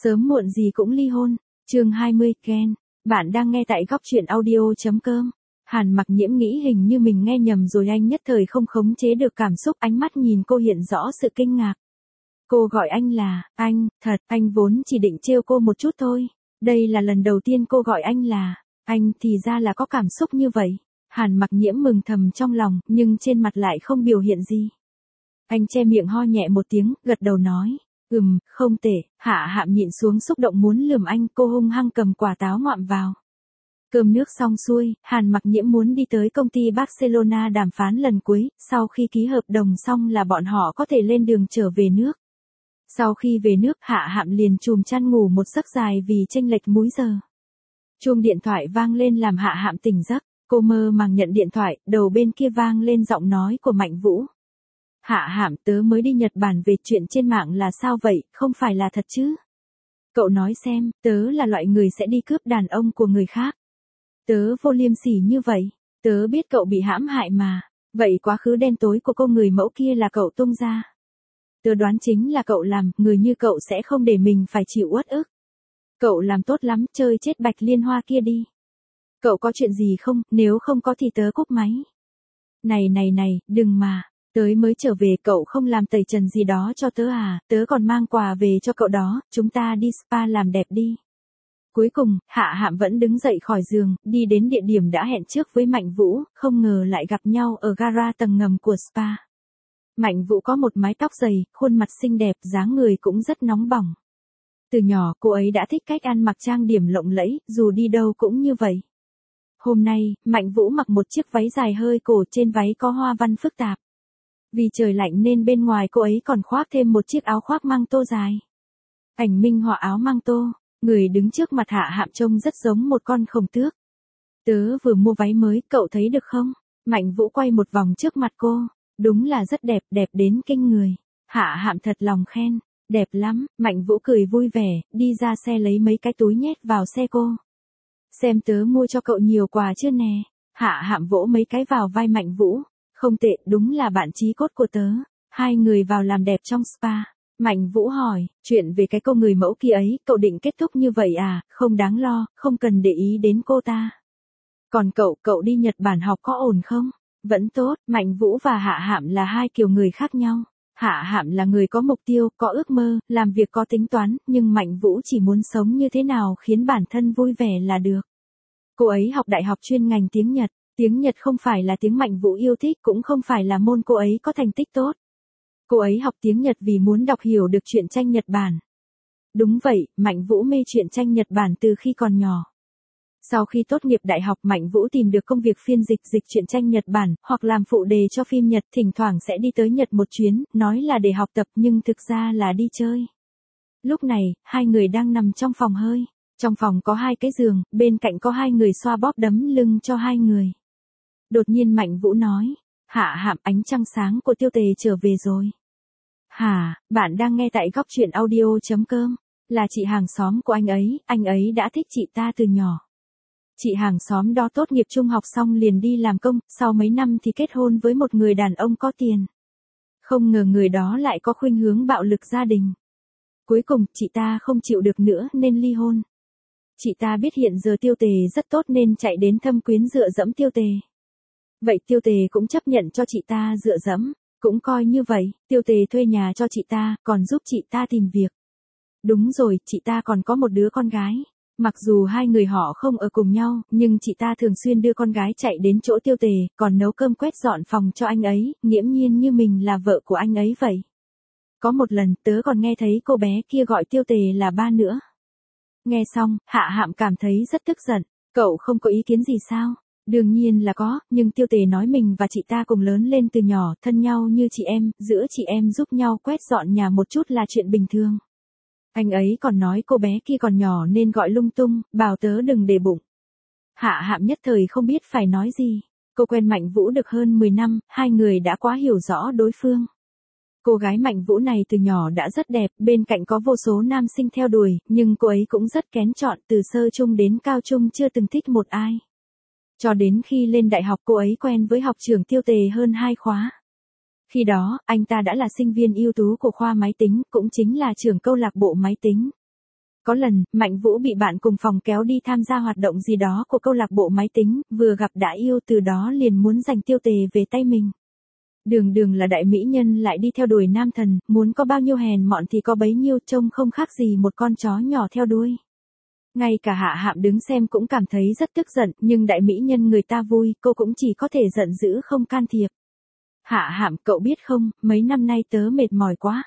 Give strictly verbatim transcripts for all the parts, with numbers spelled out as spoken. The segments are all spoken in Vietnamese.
Sớm muộn gì cũng ly hôn. Chương hai mươi, Ken. Bạn đang nghe tại góc truyện audio.com. Hàn Mặc Nhiễm nghĩ hình như mình nghe nhầm rồi, anh nhất thời không khống chế được cảm xúc, ánh mắt nhìn cô hiện rõ sự kinh ngạc. Cô gọi anh là anh, thật, anh vốn chỉ định trêu cô một chút thôi. Đây là lần đầu tiên cô gọi anh là anh, thì ra là có cảm xúc như vậy. Hàn Mặc Nhiễm mừng thầm trong lòng, nhưng trên mặt lại không biểu hiện gì. Anh che miệng ho nhẹ một tiếng, gật đầu nói. Ừm, không tệ. Hạ Hạm nhịn xuống xúc động muốn lườm anh, cô hung hăng cầm quả táo ngoạm vào. Cơm nước xong xuôi, Hàn Mặc Nhiễm muốn đi tới công ty Barcelona đàm phán lần cuối, sau khi ký hợp đồng xong là bọn họ có thể lên đường trở về nước. Sau khi về nước, Hạ Hạm liền chùm chăn ngủ một giấc dài vì chênh lệch múi giờ. Chuông điện thoại vang lên làm Hạ Hạm tỉnh giấc, cô mơ màng nhận điện thoại, đầu bên kia vang lên giọng nói của Mạnh Vũ. Hạ Hạm, tớ mới đi Nhật Bản về, chuyện trên mạng là sao vậy, không phải là thật chứ? Cậu nói xem, tớ là loại người sẽ đi cướp đàn ông của người khác. Tớ vô liêm sỉ như vậy, tớ biết cậu bị hãm hại mà, vậy quá khứ đen tối của cô người mẫu kia là cậu tung ra. Tớ đoán chính là cậu làm, người như cậu sẽ không để mình phải chịu uất ức. Cậu làm tốt lắm, chơi chết Bạch Liên Hoa kia đi. Cậu có chuyện gì không, nếu không có thì tớ cúp máy. Này này này, đừng mà. Tới mới trở về cậu không làm tẩy trần gì đó cho tớ à, tớ còn mang quà về cho cậu đó, chúng ta đi spa làm đẹp đi. Cuối cùng, Hạ Hạm vẫn đứng dậy khỏi giường, đi đến địa điểm đã hẹn trước với Mạnh Vũ, không ngờ lại gặp nhau ở gara tầng ngầm của spa. Mạnh Vũ có một mái tóc dày, khuôn mặt xinh đẹp, dáng người cũng rất nóng bỏng. Từ nhỏ cô ấy đã thích cách ăn mặc trang điểm lộng lẫy, dù đi đâu cũng như vậy. Hôm nay, Mạnh Vũ mặc một chiếc váy dài hơi cổ, trên váy có hoa văn phức tạp. Vì trời lạnh nên bên ngoài cô ấy còn khoác thêm một chiếc áo khoác măng tô dài. Ảnh minh họa áo măng tô, người đứng trước mặt Hạ Hạm trông rất giống một con khổng tước. Tớ vừa mua váy mới, cậu thấy được không? Mạnh Vũ quay một vòng trước mặt cô. Đúng là rất đẹp, đẹp đến kinh người. Hạ Hạm thật lòng khen, đẹp lắm. Mạnh Vũ cười vui vẻ, đi ra xe lấy mấy cái túi nhét vào xe cô. Xem tớ mua cho cậu nhiều quà chưa nè. Hạ Hạm vỗ mấy cái vào vai Mạnh Vũ. Không tệ, đúng là bạn chí cốt của tớ. Hai người vào làm đẹp trong spa. Mạnh Vũ hỏi, chuyện về cái cô người mẫu kia ấy, cậu định kết thúc như vậy à? Không đáng lo, không cần để ý đến cô ta. Còn cậu, cậu đi Nhật Bản học có ổn không? Vẫn tốt. Mạnh Vũ và Hạ Hạm là hai kiểu người khác nhau. Hạ Hạm là người có mục tiêu, có ước mơ, làm việc có tính toán, nhưng Mạnh Vũ chỉ muốn sống như thế nào khiến bản thân vui vẻ là được. Cô ấy học đại học chuyên ngành tiếng Nhật. Tiếng Nhật không phải là tiếng Mạnh Vũ yêu thích, cũng không phải là môn cô ấy có thành tích tốt. Cô ấy học tiếng Nhật vì muốn đọc hiểu được truyện tranh Nhật Bản. Đúng vậy, Mạnh Vũ mê truyện tranh Nhật Bản từ khi còn nhỏ. Sau khi tốt nghiệp đại học, Mạnh Vũ tìm được công việc phiên dịch dịch truyện tranh Nhật Bản, hoặc làm phụ đề cho phim Nhật, thỉnh thoảng sẽ đi tới Nhật một chuyến, nói là để học tập nhưng thực ra là đi chơi. Lúc này, hai người đang nằm trong phòng hơi. Trong phòng có hai cái giường, bên cạnh có hai người xoa bóp đấm lưng cho hai người. Đột nhiên Mạnh Vũ nói, Hạ Hạm, ánh trăng sáng của Tiêu Tề trở về rồi. Hả, bạn đang nghe tại góc truyện audio.com, là chị hàng xóm của anh ấy, anh ấy đã thích chị ta từ nhỏ. Chị hàng xóm đó tốt nghiệp trung học xong liền đi làm công, sau mấy năm thì kết hôn với một người đàn ông có tiền. Không ngờ người đó lại có khuynh hướng bạo lực gia đình. Cuối cùng, chị ta không chịu được nữa nên ly hôn. Chị ta biết hiện giờ Tiêu Tề rất tốt nên chạy đến thâm quyến dựa dẫm Tiêu Tề. Vậy Tiêu Tề cũng chấp nhận cho chị ta dựa dẫm, cũng coi như vậy, Tiêu Tề thuê nhà cho chị ta, còn giúp chị ta tìm việc. Đúng rồi, chị ta còn có một đứa con gái. Mặc dù hai người họ không ở cùng nhau, nhưng chị ta thường xuyên đưa con gái chạy đến chỗ Tiêu Tề, còn nấu cơm quét dọn phòng cho anh ấy, nghiễm nhiên như mình là vợ của anh ấy vậy. Có một lần, tớ còn nghe thấy cô bé kia gọi Tiêu Tề là ba nữa. Nghe xong, Hạ Hạm cảm thấy rất tức giận. Cậu không có ý kiến gì sao? Đương nhiên là có, nhưng Tiêu Tề nói mình và chị ta cùng lớn lên từ nhỏ, thân nhau như chị em, giữa chị em giúp nhau quét dọn nhà một chút là chuyện bình thường. Anh ấy còn nói cô bé kia còn nhỏ nên gọi lung tung, bảo tớ đừng để bụng. Hạ Hạm nhất thời không biết phải nói gì. Cô quen Mạnh Vũ được hơn mười năm, hai người đã quá hiểu rõ đối phương. Cô gái Mạnh Vũ này từ nhỏ đã rất đẹp, bên cạnh có vô số nam sinh theo đuổi, nhưng cô ấy cũng rất kén chọn, từ sơ trung đến cao trung chưa từng thích một ai. Cho đến khi lên đại học cô ấy quen với học trưởng Tiêu Tề hơn hai khóa. Khi đó, anh ta đã là sinh viên ưu tú của khoa máy tính, cũng chính là trưởng câu lạc bộ máy tính. Có lần, Mạnh Vũ bị bạn cùng phòng kéo đi tham gia hoạt động gì đó của câu lạc bộ máy tính, vừa gặp đã yêu từ đó liền muốn giành Tiêu Tề về tay mình. Đường đường là đại mỹ nhân lại đi theo đuổi nam thần, muốn có bao nhiêu hèn mọn thì có bấy nhiêu, trông không khác gì một con chó nhỏ theo đuôi. Ngay cả Hạ Hạm đứng xem cũng cảm thấy rất tức giận, nhưng đại mỹ nhân người ta vui, cô cũng chỉ có thể giận dữ không can thiệp. Hạ Hạm, cậu biết không, mấy năm nay tớ mệt mỏi quá.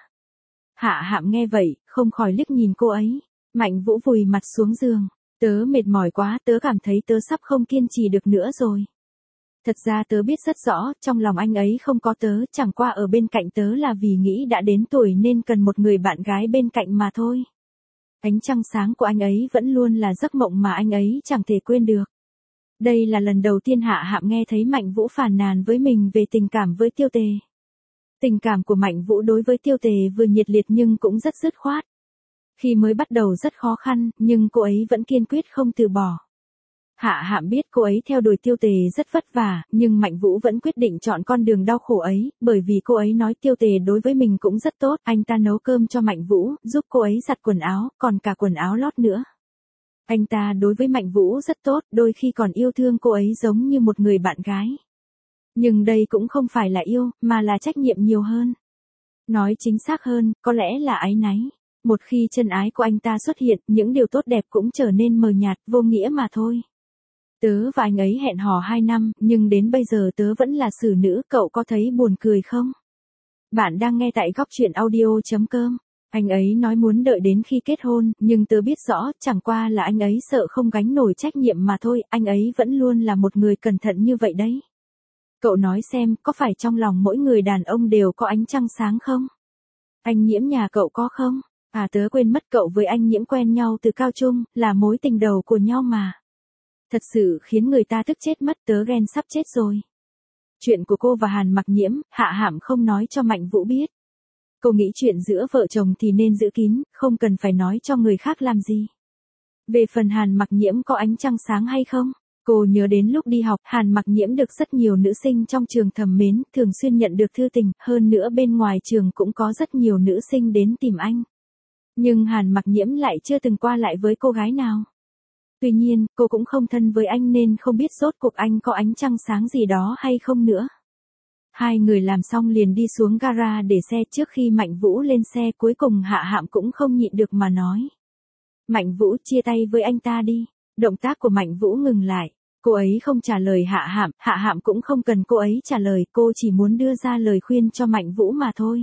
Hạ Hạm nghe vậy, không khỏi liếc nhìn cô ấy. Mạnh Vũ vùi mặt xuống giường. Tớ mệt mỏi quá, tớ cảm thấy tớ sắp không kiên trì được nữa rồi. Thật ra tớ biết rất rõ, trong lòng anh ấy không có tớ, chẳng qua ở bên cạnh tớ là vì nghĩ đã đến tuổi nên cần một người bạn gái bên cạnh mà thôi. Ánh trăng sáng của anh ấy vẫn luôn là giấc mộng mà anh ấy chẳng thể quên được. Đây là lần đầu tiên Hạ Hạm nghe thấy Mạnh Vũ phàn nàn với mình về tình cảm với Tiêu Tề. Tình cảm của Mạnh Vũ đối với Tiêu Tề vừa nhiệt liệt nhưng cũng rất dứt khoát. Khi mới bắt đầu rất khó khăn, nhưng cô ấy vẫn kiên quyết không từ bỏ. Hạ Hạm biết cô ấy theo đuổi Tiêu Tề rất vất vả, nhưng Mạnh Vũ vẫn quyết định chọn con đường đau khổ ấy, bởi vì cô ấy nói Tiêu Tề đối với mình cũng rất tốt, anh ta nấu cơm cho Mạnh Vũ, giúp cô ấy giặt quần áo, còn cả quần áo lót nữa. Anh ta đối với Mạnh Vũ rất tốt, đôi khi còn yêu thương cô ấy giống như một người bạn gái. Nhưng đây cũng không phải là yêu, mà là trách nhiệm nhiều hơn. Nói chính xác hơn, có lẽ là áy náy. Một khi chân ái của anh ta xuất hiện, những điều tốt đẹp cũng trở nên mờ nhạt, vô nghĩa mà thôi. Tớ và anh ấy hẹn hò hai năm, nhưng đến bây giờ tớ vẫn là xử nữ, cậu có thấy buồn cười không? Bạn đang nghe tại góc truyện audio chấm com. Anh ấy nói muốn đợi đến khi kết hôn, nhưng tớ biết rõ, chẳng qua là anh ấy sợ không gánh nổi trách nhiệm mà thôi, anh ấy vẫn luôn là một người cẩn thận như vậy đấy. Cậu nói xem, có phải trong lòng mỗi người đàn ông đều có ánh trăng sáng không? Anh Nhiễm nhà cậu có không? À tớ quên mất cậu với anh Nhiễm quen nhau từ cao trung, là mối tình đầu của nhau mà. Thật sự khiến người ta tức chết mất, tớ ghen sắp chết rồi. Chuyện của cô và Hàn Mặc Nhiễm, Hạ Hạm không nói cho Mạnh Vũ biết. Cô nghĩ chuyện giữa vợ chồng thì nên giữ kín, không cần phải nói cho người khác làm gì. Về phần Hàn Mặc Nhiễm có ánh trăng sáng hay không, cô nhớ đến lúc đi học, Hàn Mặc Nhiễm được rất nhiều nữ sinh trong trường thầm mến, thường xuyên nhận được thư tình, hơn nữa bên ngoài trường cũng có rất nhiều nữ sinh đến tìm anh. Nhưng Hàn Mặc Nhiễm lại chưa từng qua lại với cô gái nào. Tuy nhiên, cô cũng không thân với anh nên không biết rốt cuộc anh có ánh trăng sáng gì đó hay không nữa. Hai người làm xong liền đi xuống gara để xe, trước khi Mạnh Vũ lên xe cuối cùng Hạ Hạm cũng không nhịn được mà nói. Mạnh Vũ, chia tay với anh ta đi. Động tác của Mạnh Vũ ngừng lại. Cô ấy không trả lời Hạ Hạm, Hạ Hạm cũng không cần cô ấy trả lời, cô chỉ muốn đưa ra lời khuyên cho Mạnh Vũ mà thôi.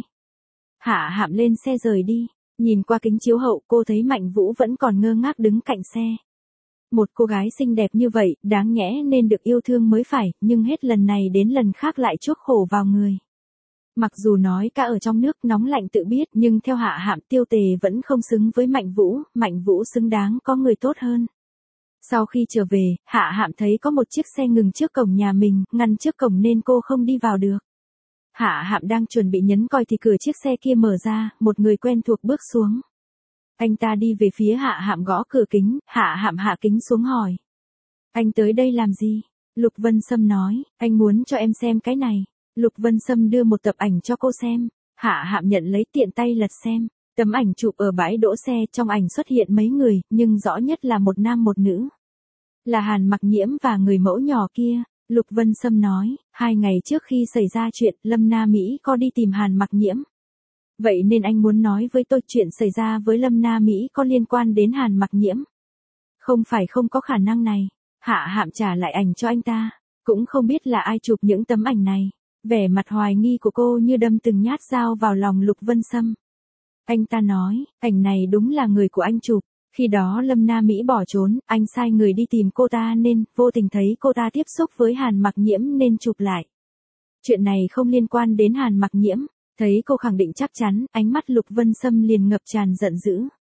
Hạ Hạm lên xe rời đi. Nhìn qua kính chiếu hậu cô thấy Mạnh Vũ vẫn còn ngơ ngác đứng cạnh xe. Một cô gái xinh đẹp như vậy, đáng nhẽ nên được yêu thương mới phải, nhưng hết lần này đến lần khác lại chuốc khổ vào người. Mặc dù nói cả ở trong nước nóng lạnh tự biết, nhưng theo Hạ Hạm Tiêu Tề vẫn không xứng với Mạnh Vũ, Mạnh Vũ xứng đáng có người tốt hơn. Sau khi trở về, Hạ Hạm thấy có một chiếc xe ngừng trước cổng nhà mình, ngăn trước cổng nên cô không đi vào được. Hạ Hạm đang chuẩn bị nhấn còi thì cửa chiếc xe kia mở ra, một người quen thuộc bước xuống. Anh ta đi về phía Hạ Hạm gõ cửa kính, Hạ Hạm hạ kính xuống hỏi. Anh tới đây làm gì? Lục Vân Sâm nói, anh muốn cho em xem cái này. Lục Vân Sâm đưa một tập ảnh cho cô xem. Hạ Hạm nhận lấy tiện tay lật xem. Tấm ảnh chụp ở bãi đỗ xe, trong ảnh xuất hiện mấy người, nhưng rõ nhất là một nam một nữ. Là Hàn Mặc Nhiễm và người mẫu nhỏ kia. Lục Vân Sâm nói, hai ngày trước khi xảy ra chuyện, Lâm Na Mỹ có đi tìm Hàn Mặc Nhiễm. Vậy nên anh muốn nói với tôi chuyện xảy ra với Lâm Na Mỹ có liên quan đến Hàn Mặc Nhiễm. Không phải không có khả năng này. Hạ Hạm trả lại ảnh cho anh ta. Cũng không biết là ai chụp những tấm ảnh này. Vẻ mặt hoài nghi của cô như đâm từng nhát dao vào lòng Lục Vân Sâm. Anh ta nói, ảnh này đúng là người của anh chụp. Khi đó Lâm Na Mỹ bỏ trốn, anh sai người đi tìm cô ta nên, vô tình thấy cô ta tiếp xúc với Hàn Mặc Nhiễm nên chụp lại. Chuyện này không liên quan đến Hàn Mặc Nhiễm. Thấy cô khẳng định chắc chắn, ánh mắt Lục Vân Sâm liền ngập tràn giận dữ.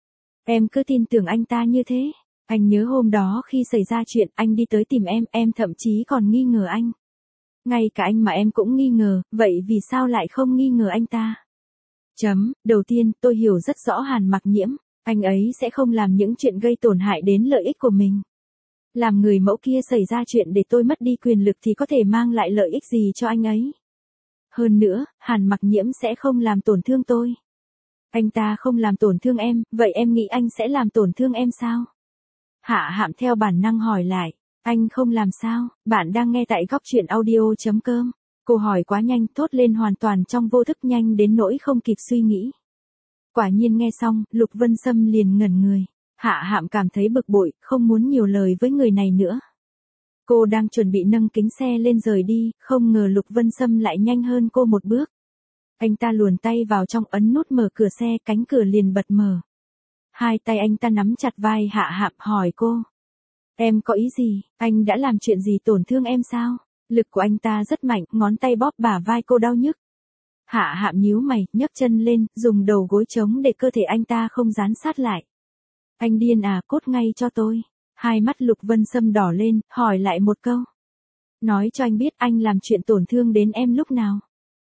Em cứ tin tưởng anh ta như thế. Anh nhớ hôm đó khi xảy ra chuyện, anh đi tới tìm em, em thậm chí còn nghi ngờ anh. Ngay cả anh mà em cũng nghi ngờ, vậy vì sao lại không nghi ngờ anh ta? Chấm, đầu tiên, tôi hiểu rất rõ Hàn Mặc Nhiễm. Anh ấy sẽ không làm những chuyện gây tổn hại đến lợi ích của mình. Làm người mẫu kia xảy ra chuyện để tôi mất đi quyền lực thì có thể mang lại lợi ích gì cho anh ấy? Hơn nữa, Hàn Mặc Nhiễm sẽ không làm tổn thương tôi. Anh ta không làm tổn thương em, vậy em nghĩ anh sẽ làm tổn thương em sao? Hạ Hạm theo bản năng hỏi lại. Anh không làm sao? Bạn đang nghe tại góc truyện audio.com. Cô hỏi quá nhanh, thốt lên hoàn toàn trong vô thức, nhanh đến nỗi không kịp suy nghĩ. Quả nhiên nghe xong, Lục Vân Sâm liền ngẩn người. Hạ Hạm cảm thấy bực bội, không muốn nhiều lời với người này nữa. Cô đang chuẩn bị nâng kính xe lên rời đi, không ngờ Lục Vân Sâm lại nhanh hơn cô một bước. Anh ta luồn tay vào trong, ấn nút mở cửa xe, cánh cửa liền bật mở. Hai tay anh ta nắm chặt vai Hạ Hạm, hỏi cô. Em có ý gì, anh đã làm chuyện gì tổn thương em sao? Lực của anh ta rất mạnh, ngón tay bóp bả vai cô đau nhức. Hạ Hạm nhíu mày, nhấc chân lên, dùng đầu gối chống để cơ thể anh ta không dán sát lại. Anh điên à, cốt ngay cho tôi. Hai mắt Lục Vân Sâm đỏ lên, hỏi lại một câu. Nói cho anh biết anh làm chuyện tổn thương đến em lúc nào.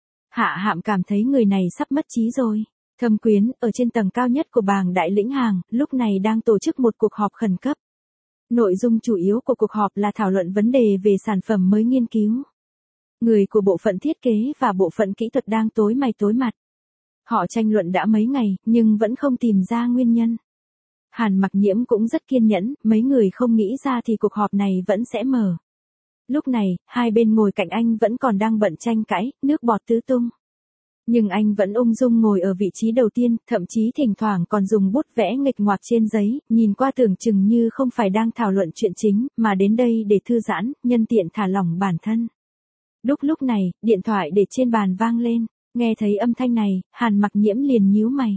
Hạ Hạm cảm thấy người này sắp mất trí rồi. Thâm Quyến, ở trên tầng cao nhất của bảng đại lĩnh hàng, lúc này đang tổ chức một cuộc họp khẩn cấp. Nội dung chủ yếu của cuộc họp là thảo luận vấn đề về sản phẩm mới nghiên cứu. Người của bộ phận thiết kế và bộ phận kỹ thuật đang tối mày tối mặt. Họ tranh luận đã mấy ngày, nhưng vẫn không tìm ra nguyên nhân. Hàn Mặc Nhiễm cũng rất kiên nhẫn, mấy người không nghĩ ra thì cuộc họp này vẫn sẽ mở. Lúc này, hai bên ngồi cạnh anh vẫn còn đang bận tranh cãi, nước bọt tứ tung. Nhưng anh vẫn ung dung ngồi ở vị trí đầu tiên, thậm chí thỉnh thoảng còn dùng bút vẽ nghịch ngoạc trên giấy, nhìn qua tưởng chừng như không phải đang thảo luận chuyện chính, mà đến đây để thư giãn, nhân tiện thả lỏng bản thân. Đúc lúc này, điện thoại để trên bàn vang lên, nghe thấy âm thanh này, Hàn Mặc Nhiễm liền nhíu mày.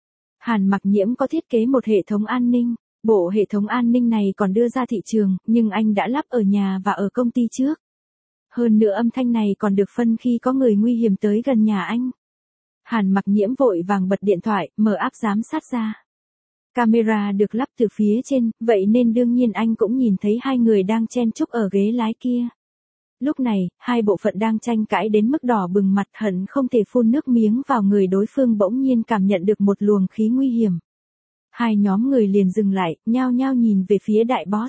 Hàn Mặc Nhiễm có thiết kế một hệ thống an ninh, bộ hệ thống an ninh này còn đưa ra thị trường, nhưng anh đã lắp ở nhà và ở công ty trước. Hơn nữa âm thanh này còn được phân khi có người nguy hiểm tới gần nhà anh. Hàn Mặc Nhiễm vội vàng bật điện thoại, mở app giám sát ra. Camera được lắp từ phía trên, vậy nên đương nhiên anh cũng nhìn thấy hai người đang chen chúc ở ghế lái kia. Lúc này, hai bộ phận đang tranh cãi đến mức đỏ bừng mặt, hận không thể phun nước miếng vào người đối phương, bỗng nhiên cảm nhận được một luồng khí nguy hiểm. Hai nhóm người liền dừng lại, nhao nhao nhìn về phía đại boss.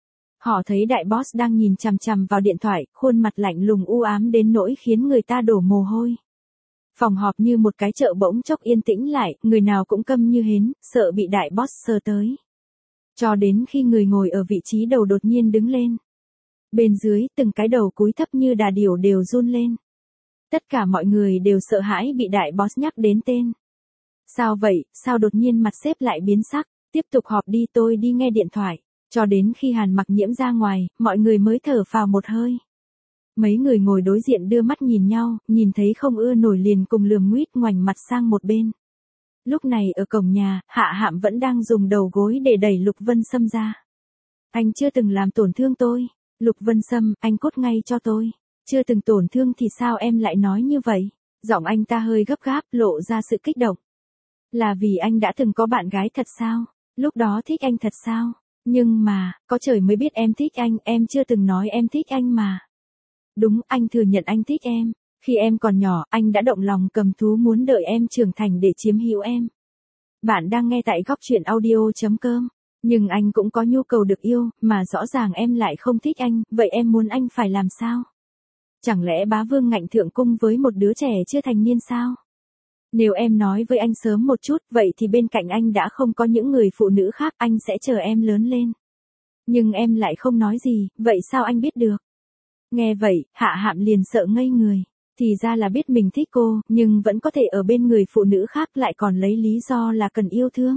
Họ thấy đại boss đang nhìn chằm chằm vào điện thoại, khuôn mặt lạnh lùng u ám đến nỗi khiến người ta đổ mồ hôi. Phòng họp như một cái chợ bỗng chốc yên tĩnh lại, người nào cũng câm như hến, sợ bị đại boss sờ tới. Cho đến khi người ngồi ở vị trí đầu đột nhiên đứng lên. Bên dưới, từng cái đầu cúi thấp như đà điểu đều run lên. Tất cả mọi người đều sợ hãi bị đại boss nhắc đến tên. Sao vậy, sao đột nhiên mặt sếp lại biến sắc, tiếp tục họp đi, tôi đi nghe điện thoại. Cho đến khi Hàn Mặc Nhiễm ra ngoài, mọi người mới thở phào một hơi. Mấy người ngồi đối diện đưa mắt nhìn nhau, nhìn thấy không ưa nổi liền cùng lườm nguýt ngoảnh mặt sang một bên. Lúc này ở cổng nhà, Hạ Hạm vẫn đang dùng đầu gối để đẩy Lục Vân Sâm ra. Anh chưa từng làm tổn thương tôi. Lục Vân Sâm, anh cốt ngay cho tôi. Chưa từng tổn thương thì sao em lại nói như vậy? Giọng anh ta hơi gấp gáp, lộ ra sự kích động. Là vì anh đã từng có bạn gái thật sao? Lúc đó thích anh thật sao? Nhưng mà, có trời mới biết em thích anh, em chưa từng nói em thích anh mà. Đúng, anh thừa nhận anh thích em. Khi em còn nhỏ, anh đã động lòng cầm thú muốn đợi em trưởng thành để chiếm hữu em. Bạn đang nghe tại góc truyện audio.com. Nhưng anh cũng có nhu cầu được yêu, mà rõ ràng em lại không thích anh, vậy em muốn anh phải làm sao? Chẳng lẽ bá vương ngạnh thượng cung với một đứa trẻ chưa thành niên sao? Nếu em nói với anh sớm một chút, vậy thì bên cạnh anh đã không có những người phụ nữ khác, anh sẽ chờ em lớn lên. Nhưng em lại không nói gì, vậy sao anh biết được? Nghe vậy, Hạ Hạm liền sợ ngây người. Thì ra là biết mình thích cô, nhưng vẫn có thể ở bên người phụ nữ khác, lại còn lấy lý do là cần yêu thương.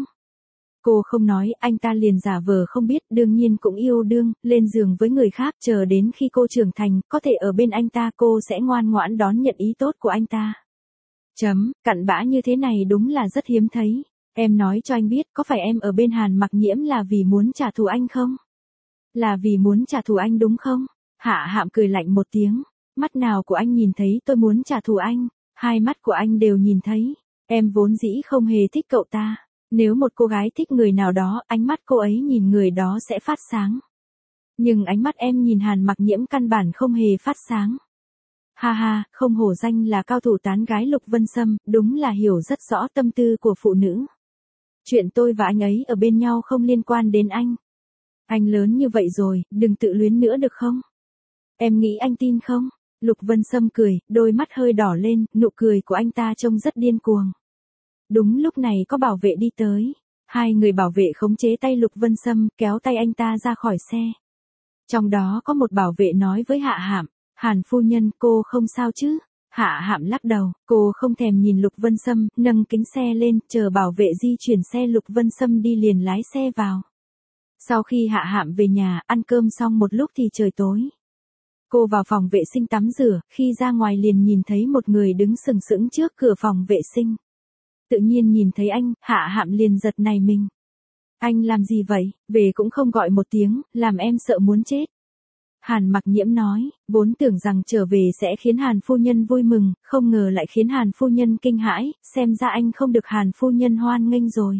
Cô không nói, anh ta liền giả vờ không biết, đương nhiên cũng yêu đương, lên giường với người khác, chờ đến khi cô trưởng thành, có thể ở bên anh ta, cô sẽ ngoan ngoãn đón nhận ý tốt của anh ta. Chấm, cặn bã như thế này đúng là rất hiếm thấy. Em nói cho anh biết, có phải em ở bên Hàn Mặc Nhiễm là vì muốn trả thù anh không? Là vì muốn trả thù anh đúng không? Hạ Hạm cười lạnh một tiếng. Mắt nào của anh nhìn thấy tôi muốn trả thù anh? Hai mắt của anh đều nhìn thấy. Em vốn dĩ không hề thích cậu ta. Nếu một cô gái thích người nào đó, ánh mắt cô ấy nhìn người đó sẽ phát sáng. Nhưng ánh mắt em nhìn Hàn Mặc Nhiễm căn bản không hề phát sáng. Ha ha, không hổ danh là cao thủ tán gái Lục Vân Sâm, đúng là hiểu rất rõ tâm tư của phụ nữ. Chuyện tôi và anh ấy ở bên nhau không liên quan đến anh. Anh lớn như vậy rồi, đừng tự luyến nữa được không? Em nghĩ anh tin không? Lục Vân Sâm cười, đôi mắt hơi đỏ lên, nụ cười của anh ta trông rất điên cuồng. Đúng lúc này có bảo vệ đi tới. Hai người bảo vệ khống chế tay Lục Vân Sâm, kéo tay anh ta ra khỏi xe. Trong đó có một bảo vệ nói với Hạ Hạm, Hàn phu nhân, cô không sao chứ? Hạ Hạm lắc đầu, cô không thèm nhìn Lục Vân Sâm, nâng kính xe lên, chờ bảo vệ di chuyển xe. Lục Vân Sâm đi liền lái xe vào. Sau khi Hạ Hạm về nhà, ăn cơm xong một lúc thì trời tối. Cô vào phòng vệ sinh tắm rửa, khi ra ngoài liền nhìn thấy một người đứng sừng sững trước cửa phòng vệ sinh. Tự nhiên nhìn thấy anh, Hạ Hạm liền giật nảy mình. Anh làm gì vậy, về cũng không gọi một tiếng, làm em sợ muốn chết. Hàn Mặc Nhiễm nói, vốn tưởng rằng trở về sẽ khiến Hàn phu nhân vui mừng, không ngờ lại khiến Hàn phu nhân kinh hãi, xem ra anh không được Hàn phu nhân hoan nghênh rồi.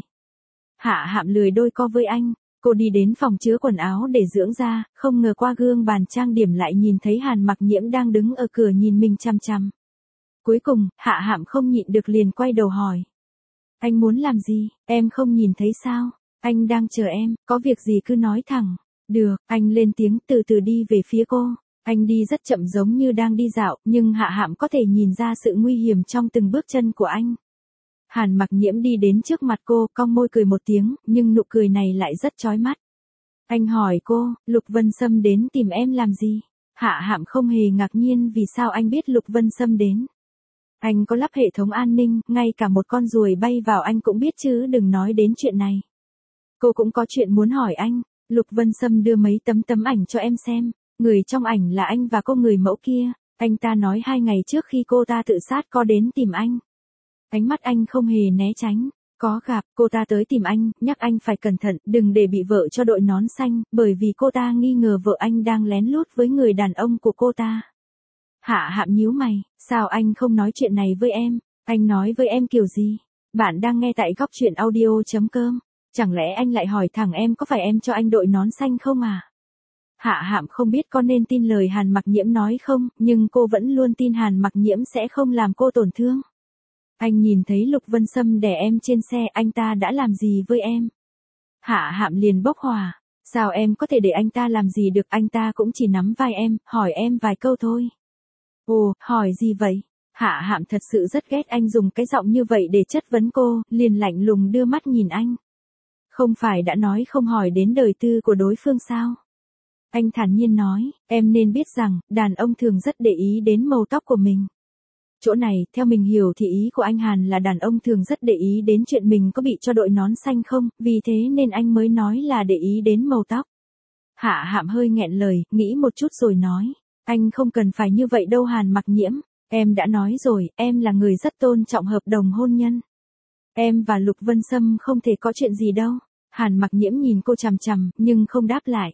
Hạ Hạm lười đôi co với anh, cô đi đến phòng chứa quần áo để dưỡng da, không ngờ qua gương bàn trang điểm lại nhìn thấy Hàn Mặc Nhiễm đang đứng ở cửa nhìn mình chằm chằm. Cuối cùng, Hạ Hạm không nhịn được liền quay đầu hỏi. Anh muốn làm gì, em không nhìn thấy sao? Anh đang chờ em, có việc gì cứ nói thẳng. Được, anh lên tiếng từ từ đi về phía cô. Anh đi rất chậm giống như đang đi dạo, nhưng Hạ Hạm có thể nhìn ra sự nguy hiểm trong từng bước chân của anh. Hàn Mặc Nhiễm đi đến trước mặt cô, cong môi cười một tiếng, nhưng nụ cười này lại rất chói mắt. Anh hỏi cô, Lục Vân Sâm đến tìm em làm gì? Hạ Hạm không hề ngạc nhiên vì sao anh biết Lục Vân Sâm đến. Anh có lắp hệ thống an ninh, ngay cả một con ruồi bay vào anh cũng biết chứ đừng nói đến chuyện này. Cô cũng có chuyện muốn hỏi anh. Lục Vân Sâm đưa mấy tấm tấm ảnh cho em xem. Người trong ảnh là anh và cô người mẫu kia. Anh ta nói hai ngày trước khi cô ta tự sát có đến tìm anh. Ánh mắt anh không hề né tránh. Có gặp, cô ta tới tìm anh, nhắc anh phải cẩn thận, đừng để bị vợ cho đội nón xanh, bởi vì cô ta nghi ngờ vợ anh đang lén lút với người đàn ông của cô ta. Hạ Hạm nhíu mày, sao anh không nói chuyện này với em? Anh nói với em kiểu gì? Bạn đang nghe tại góc truyện audio chấm com. Chẳng lẽ anh lại hỏi thẳng em có phải em cho anh đội nón xanh không à? Hạ Hạm không biết có nên tin lời Hàn Mặc Nhiễm nói không, nhưng cô vẫn luôn tin Hàn Mặc Nhiễm sẽ không làm cô tổn thương. Anh nhìn thấy Lục Vân Sâm đè em trên xe, anh ta đã làm gì với em? Hạ Hạm liền bốc hỏa, sao em có thể để anh ta làm gì được, anh ta cũng chỉ nắm vai em, hỏi em vài câu thôi. Ồ, hỏi gì vậy? Hạ Hạm thật sự rất ghét anh dùng cái giọng như vậy để chất vấn cô, liền lạnh lùng đưa mắt nhìn anh. Không phải đã nói không hỏi đến đời tư của đối phương sao? Anh thản nhiên nói, em nên biết rằng, đàn ông thường rất để ý đến màu tóc của mình. Chỗ này, theo mình hiểu thì ý của anh Hàn là đàn ông thường rất để ý đến chuyện mình có bị cho đội nón xanh không, vì thế nên anh mới nói là để ý đến màu tóc. Hạ Hạm hơi nghẹn lời, nghĩ một chút rồi nói, anh không cần phải như vậy đâu Hàn Mặc Nhiễm, em đã nói rồi, em là người rất tôn trọng hợp đồng hôn nhân. Em và Lục Vân Sâm không thể có chuyện gì đâu. Hàn Mặc Nhiễm nhìn cô chằm chằm, nhưng không đáp lại.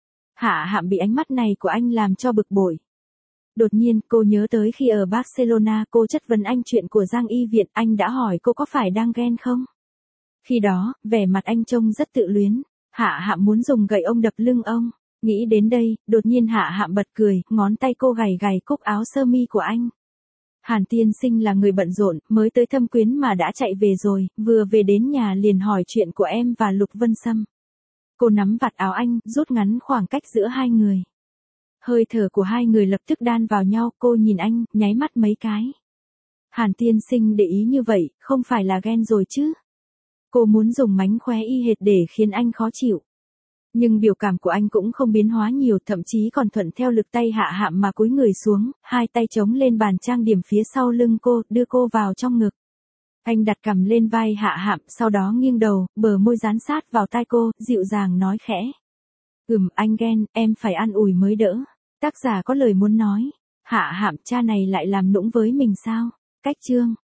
Hạ Hạm bị ánh mắt này của anh làm cho bực bội. Đột nhiên, cô nhớ tới khi ở Barcelona cô chất vấn anh chuyện của Giang Y Viện, anh đã hỏi cô có phải đang ghen không? Khi đó, vẻ mặt anh trông rất tự luyến. Hạ Hạm muốn dùng gậy ông đập lưng ông. Nghĩ đến đây, đột nhiên Hạ Hạm bật cười, ngón tay cô gảy gảy cúc áo sơ mi của anh. Hàn tiên sinh là người bận rộn, mới tới thăm quyến mà đã chạy về rồi, vừa về đến nhà liền hỏi chuyện của em và Lục Vân Sâm. Cô nắm vạt áo anh, rút ngắn khoảng cách giữa hai người. Hơi thở của hai người lập tức đan vào nhau, cô nhìn anh, nháy mắt mấy cái. Hàn tiên sinh để ý như vậy, không phải là ghen rồi chứ? Cô muốn dùng mánh khóe y hệt để khiến anh khó chịu. Nhưng biểu cảm của anh cũng không biến hóa nhiều, thậm chí còn thuận theo lực tay Hạ Hạm mà cúi người xuống, hai tay chống lên bàn trang điểm phía sau lưng cô, đưa cô vào trong ngực. Anh đặt cằm lên vai Hạ Hạm, sau đó nghiêng đầu, bờ môi dán sát vào tai cô, dịu dàng nói khẽ. Ừm, anh ghen, em phải an ủi mới đỡ. Tác giả có lời muốn nói. Hạ Hạm, cha này lại làm nũng với mình sao? Cách chương.